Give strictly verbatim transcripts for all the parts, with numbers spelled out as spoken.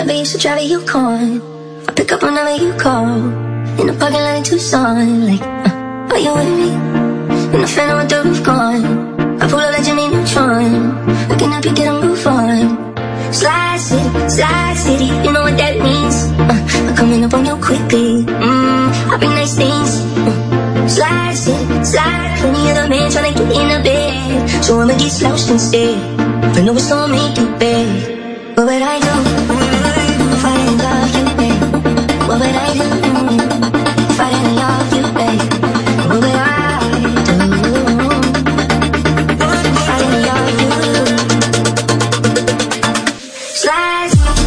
Remember you used to drive a Yukon. I pick up whenever you call. In the parking lot in Tucson. Like, uh, are you with me? In the phantom with the roof gone. I pull up like Jimmy Neutron. Looking up, you get a move on. Slide City, Slide City, you know what that means. uh, I'm coming up on you quickly. Mmm, I bring nice things. uh, Slide City, Slide. Plenty of the man tryna get in the bed, so I'ma get slouched instead. I know it's gonna make you bad. What would I do if I didn't love you, babe? What would I do if I didn't love you, babe? What would I do if I didn't love you? Slide.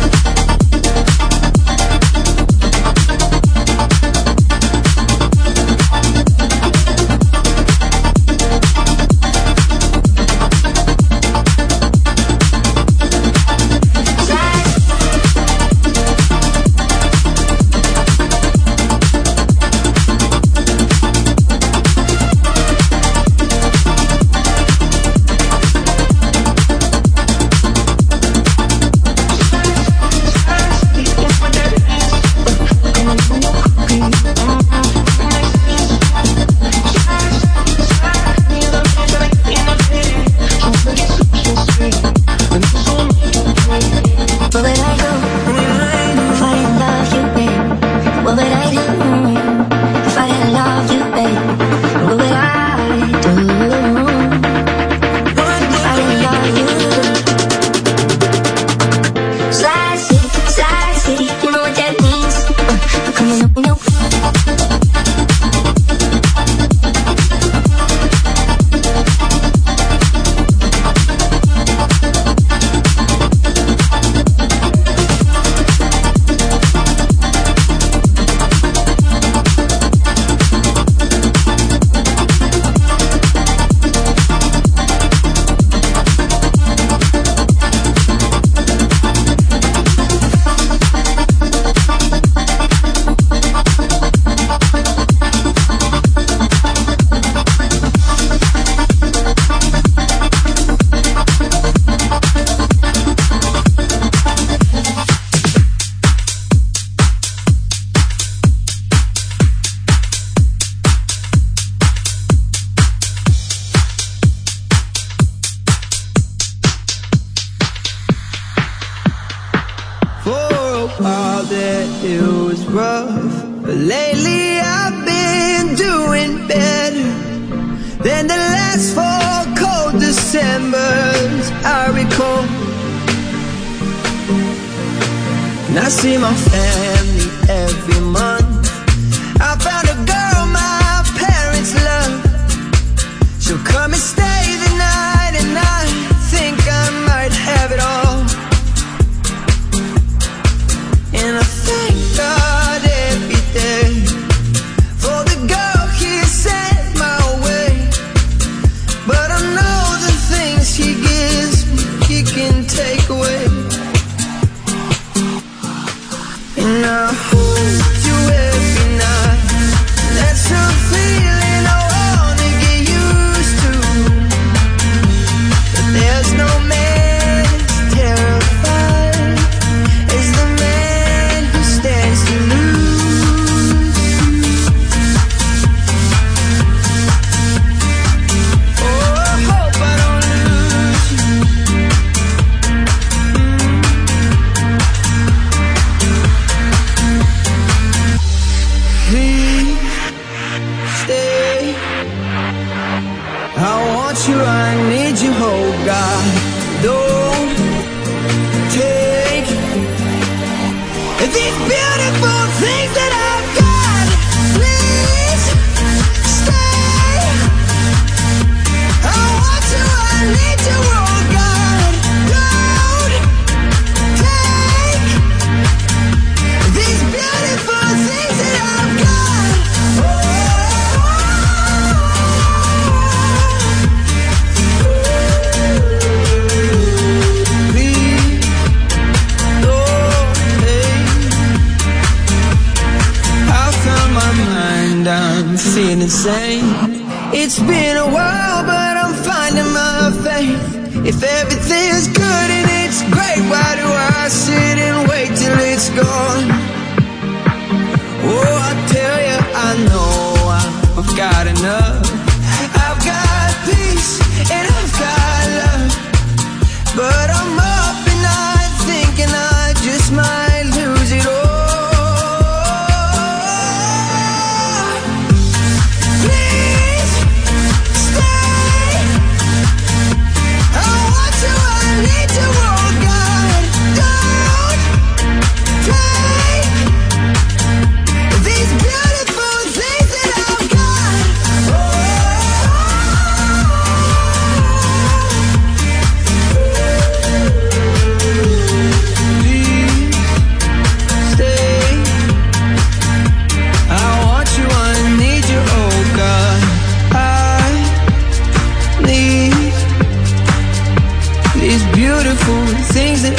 It's been a while, but I'm finding my faith. If everything's good and it's great, why do I sit and wait till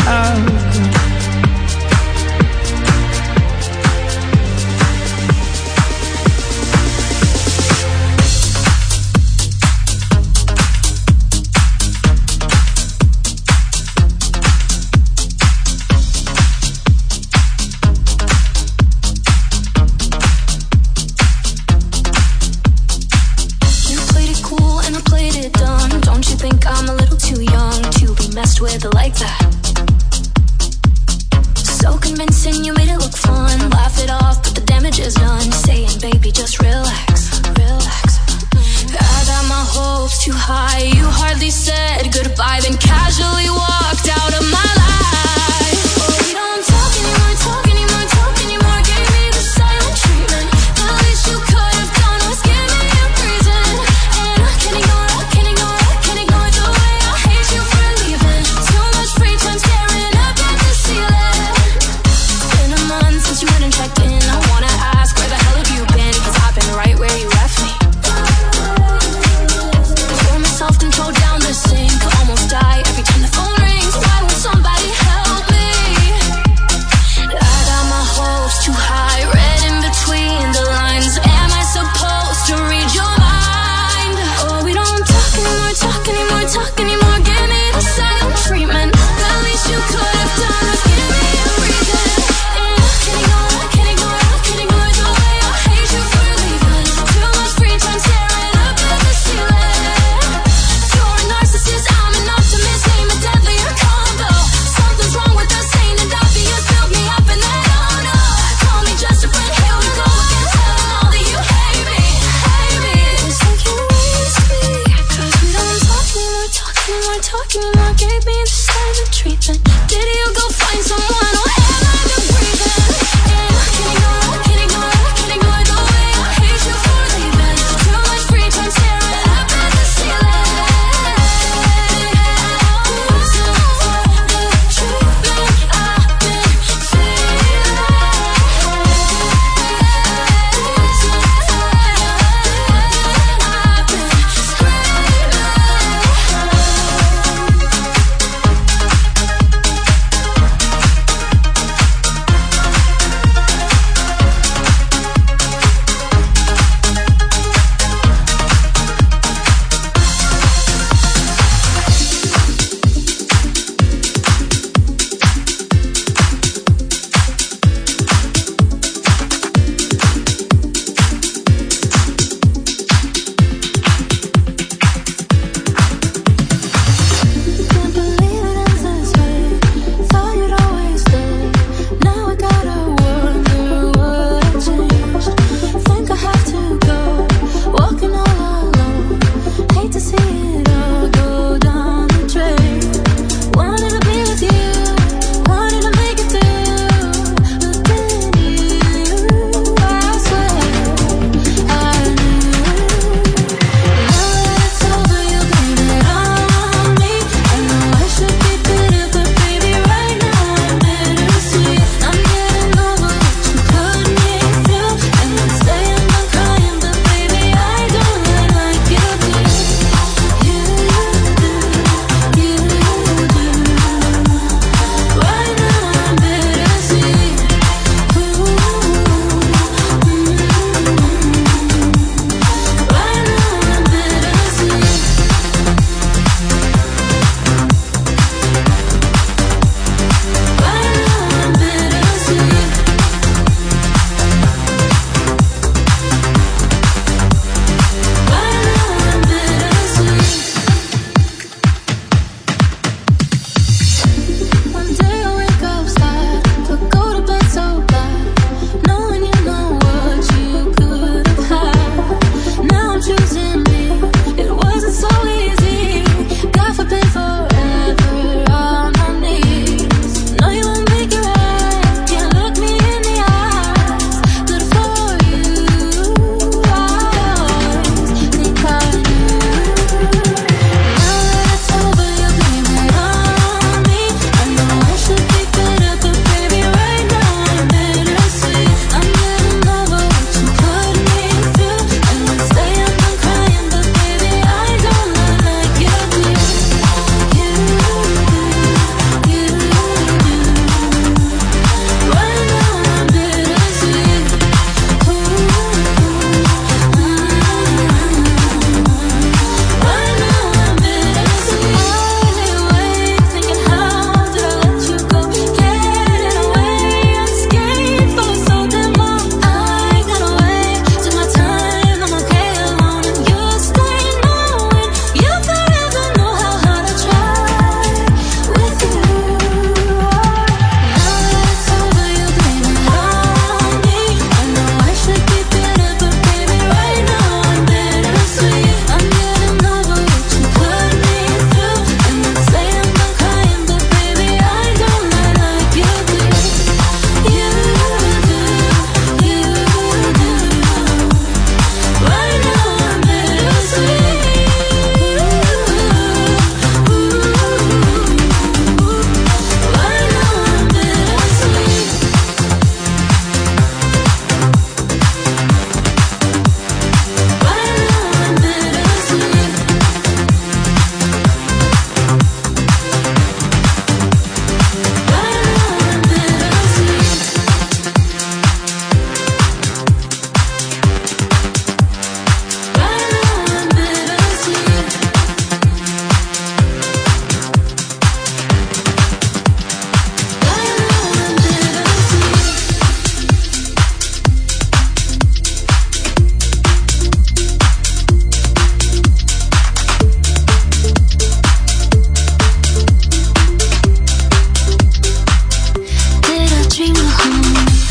Self-control down the sink, almost die every time the phone rings. Why won't somebody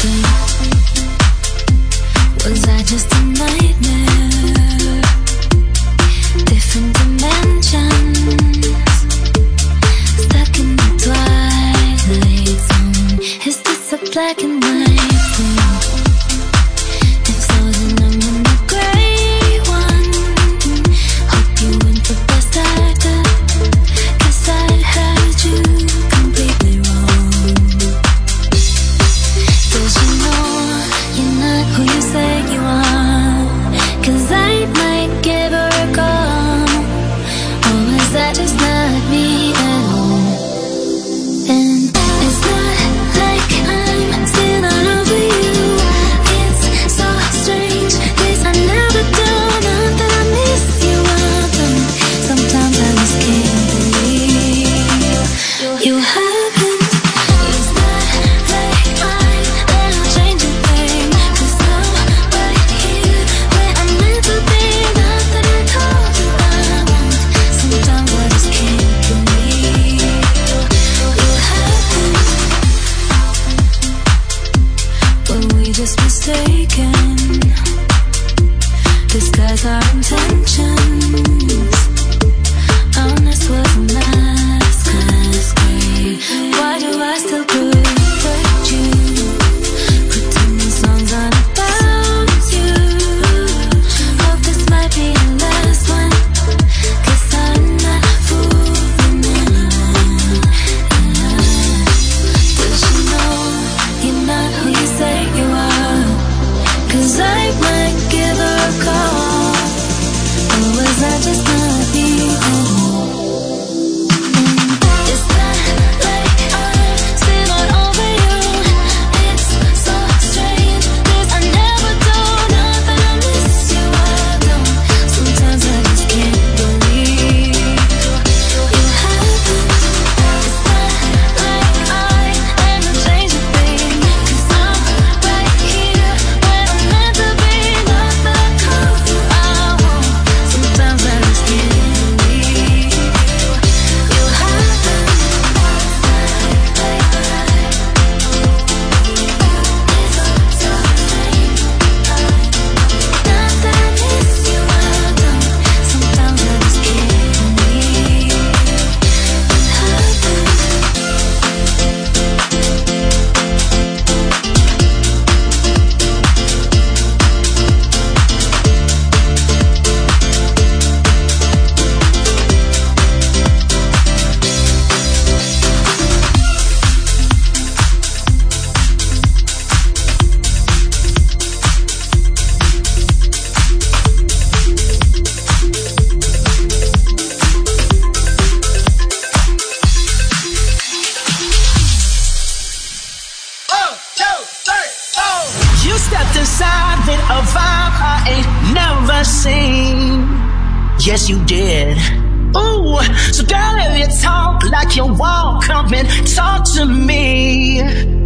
Yes, you did. Ooh, so girl, if you talk like you walk, come and talk to me.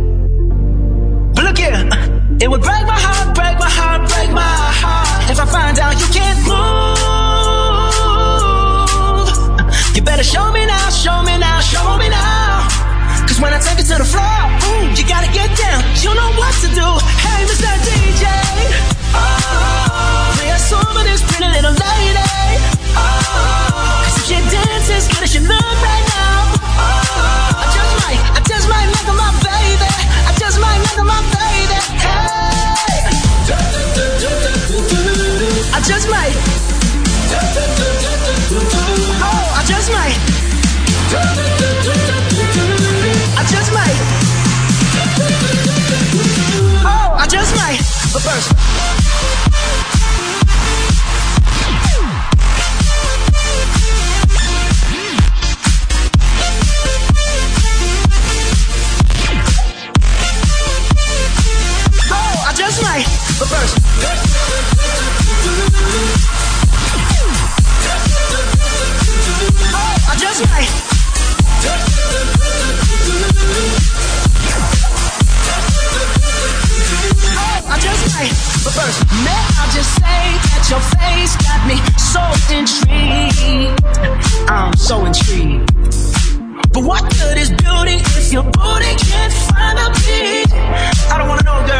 But look here, it would break my heart, break my heart, break my heart if I find out you can't move. You better show me now, show me now, show me now. Cause when I take it to the floor, ooh, you gotta get down, you know what to do. Hey, Mister D J, oh, play a song for this pretty little lady. Oh, cause if she dances as good as she look right now, oh, I just might, I just might make her my baby. I just might make her my baby. Hey, I just might. Oh, I just might. I just might. Oh, I just might. But first, just might, but first, oh, I just might. Oh, I just might, but first, may I just say that your face got me so intrigued. I'm so intrigued. But what good is beauty if your booty can't find a beat? I don't wanna know, girl.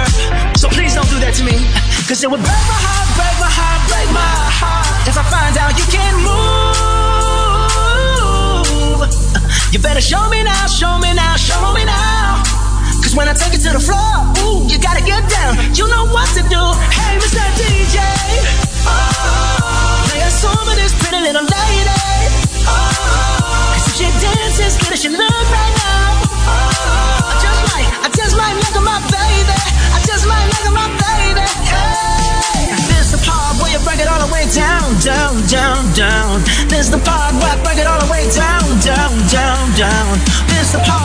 down. This the part where I break it all the way down, down, down, down. This the part